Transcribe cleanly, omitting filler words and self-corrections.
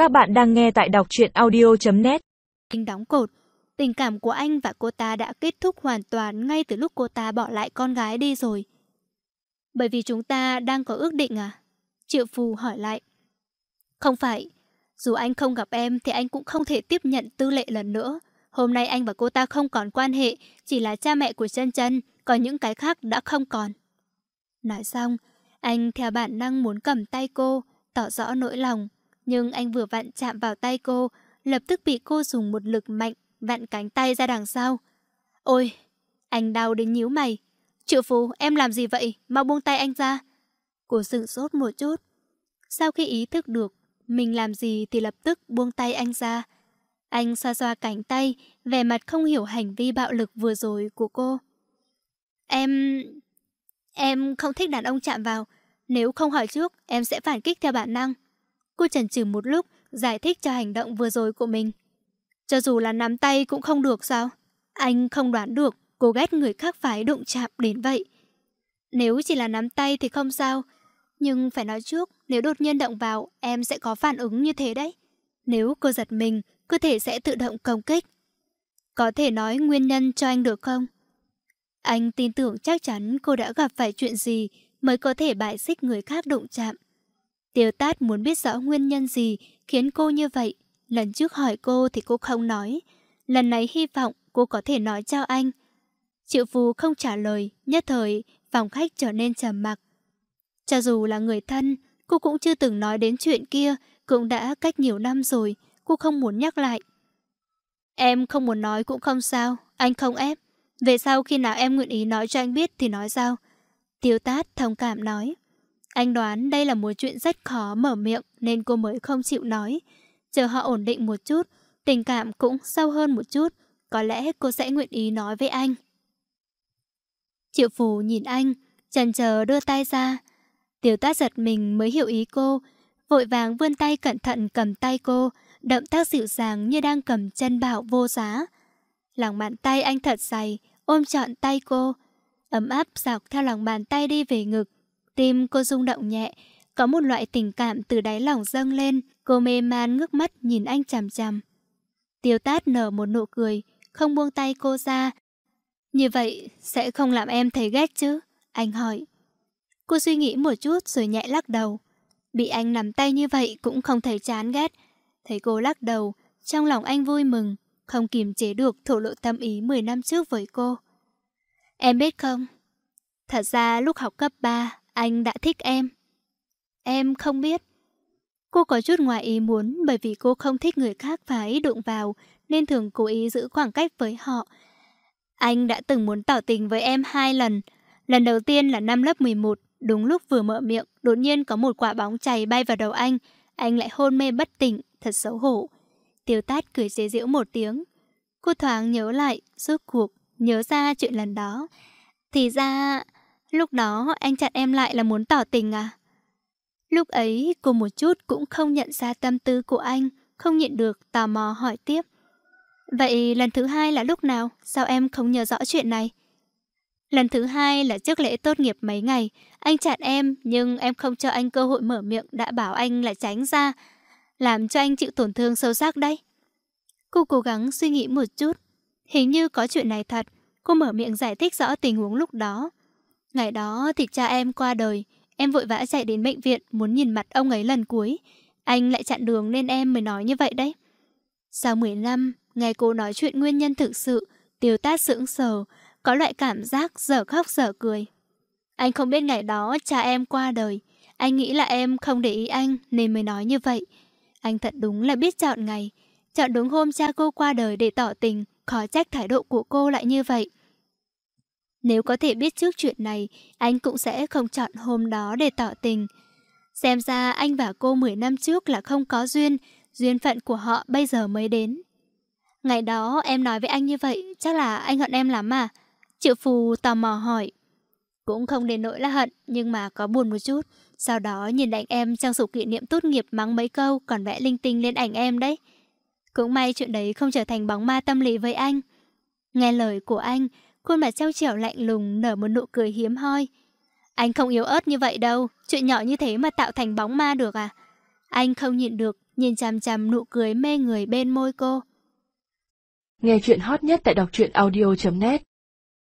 Các bạn đang nghe tại đọc truyện audio.net. Anh đóng cột. Tình cảm của anh và cô ta đã kết thúc hoàn toàn ngay từ lúc cô ta bỏ lại con gái đi rồi. Bởi vì chúng ta đang có ước định à? Triệu Phù hỏi lại. Không phải. Dù anh không gặp em thì anh cũng không thể tiếp nhận Tư Lệ lần nữa. Hôm nay anh và cô ta không còn quan hệ, chỉ là cha mẹ của Chân Chân, còn những cái khác đã không còn. Nói xong, anh theo bản năng muốn cầm tay cô, tỏ rõ nỗi lòng. Nhưng anh vừa vặn chạm vào tay cô, lập tức bị cô dùng một lực mạnh vặn cánh tay ra đằng sau. Ôi, anh đau đến nhíu mày. Triệu Phú, em làm gì vậy? Mau buông tay anh ra. Cô sửng sốt một chút. Sau khi ý thức được mình làm gì thì lập tức buông tay anh ra. Anh xoa xoa cánh tay, vẻ mặt không hiểu hành vi bạo lực vừa rồi của cô. Em không thích đàn ông chạm vào. Nếu không hỏi trước, em sẽ phản kích theo bản năng. Cô chần chừ một lúc, giải thích cho hành động vừa rồi của mình. Cho dù là nắm tay cũng không được sao? Anh không đoán được cô ghét người khác phải đụng chạm đến vậy. Nếu chỉ là nắm tay thì không sao. Nhưng phải nói trước, nếu đột nhiên động vào, em sẽ có phản ứng như thế đấy. Nếu cô giật mình, cơ thể sẽ tự động công kích. Có thể nói nguyên nhân cho anh được không? Anh tin tưởng chắc chắn cô đã gặp phải chuyện gì mới có thể bài xích người khác đụng chạm. Tiêu Tát muốn biết rõ nguyên nhân gì khiến cô như vậy. Lần trước hỏi cô thì cô không nói. Lần này hy vọng cô có thể nói cho anh. Triệu Phú không trả lời, nhất thời phòng khách trở nên trầm mặc. Cho dù là người thân, cô cũng chưa từng nói đến chuyện kia, cũng đã cách nhiều năm rồi, cô không muốn nhắc lại. Em không muốn nói cũng không sao, anh không ép. Về sau khi nào em nguyện ý nói cho anh biết thì nói sao? Tiêu Tát thông cảm nói. Anh đoán đây là một chuyện rất khó mở miệng nên cô mới không chịu nói. Chờ họ ổn định một chút, tình cảm cũng sâu hơn một chút, có lẽ cô sẽ nguyện ý nói với anh. Triệu Phù nhìn anh, chần chờ đưa tay ra. Tiêu Tát giật mình mới hiểu ý cô, vội vàng vươn tay cẩn thận cầm tay cô, động tác dịu dàng như đang cầm chân bảo vô giá. Lòng bàn tay anh thật dày, ôm trọn tay cô, ấm áp dọc theo lòng bàn tay đi về ngực. Tim cô rung động nhẹ, có một loại tình cảm từ đáy lòng dâng lên. Cô mê man ngước mắt nhìn anh chằm chằm. Tiêu Tát nở một nụ cười, không buông tay cô ra. Như vậy sẽ không làm em thấy ghét chứ? Anh hỏi. Cô suy nghĩ một chút rồi nhẹ lắc đầu. Bị anh nắm tay như vậy cũng không thấy chán ghét. Thấy cô lắc đầu, trong lòng anh vui mừng, không kiềm chế được thổ lộ tâm ý 10 năm trước với cô. Em biết không? Thật ra lúc học cấp 3, anh đã thích em. Em không biết. Cô có chút ngoài ý muốn bởi vì cô không thích người khác phải đụng vào nên thường cố ý giữ khoảng cách với họ. Anh đã từng muốn tỏ tình với em 2 lần. Lần đầu tiên là năm lớp 11, đúng lúc vừa mở miệng, đột nhiên có một quả bóng chày bay vào đầu anh lại hôn mê bất tỉnh, thật xấu hổ. Tiêu Tát cười chế giễu một tiếng. Cô thoáng nhớ lại, rốt cuộc, nhớ ra chuyện lần đó. Thì ra, lúc đó anh chặn em lại là muốn tỏ tình à? Lúc ấy cô một chút cũng không nhận ra tâm tư của anh, không nhịn được tò mò hỏi tiếp. Vậy lần thứ 2 là lúc nào? Sao em không nhớ rõ chuyện này? Lần thứ 2 là trước lễ tốt nghiệp mấy ngày. Anh chặn em nhưng em không cho anh cơ hội mở miệng, đã bảo anh là tránh ra, làm cho anh chịu tổn thương sâu sắc đấy. Cô cố gắng suy nghĩ một chút. Hình như có chuyện này thật. Cô mở miệng giải thích rõ tình huống lúc đó. Ngày đó thì cha em qua đời. Em vội vã chạy đến bệnh viện muốn nhìn mặt ông ấy lần cuối. Anh lại chặn đường nên em mới nói như vậy đấy. Sau 10 năm, nghe cô nói chuyện nguyên nhân thực sự, Tiêu Tát sững sờ, có loại cảm giác dở khóc dở cười. Anh không biết ngày đó cha em qua đời. Anh nghĩ là em không để ý anh nên mới nói như vậy. Anh thật đúng là biết chọn ngày. Chọn đúng hôm cha cô qua đời để tỏ tình, khó trách thái độ của cô lại như vậy. Nếu có thể biết trước chuyện này, anh cũng sẽ không chọn hôm đó để tỏ tình. Xem ra anh và cô 10 năm trước là không có duyên, duyên phận của họ bây giờ mới đến. Ngày đó em nói với anh như vậy, chắc là anh hận em lắm à? Triệu Phù tò mò hỏi. Cũng không đến nỗi là hận, nhưng mà có buồn một chút. Sau đó nhìn ảnh em trong sổ kỷ niệm tốt nghiệp mắng mấy câu, còn vẽ linh tinh lên ảnh em đấy. Cũng may chuyện đấy không trở thành bóng ma tâm lý với anh. Nghe lời của anh, khuôn mặt trao trẻo lạnh lùng nở một nụ cười hiếm hoi. Anh không yếu ớt như vậy đâu, chuyện nhỏ như thế mà tạo thành bóng ma được à? Anh không nhịn được, nhìn chằm chằm nụ cười mê người bên môi cô. Nghe chuyện hot nhất tại đọc truyện audio.net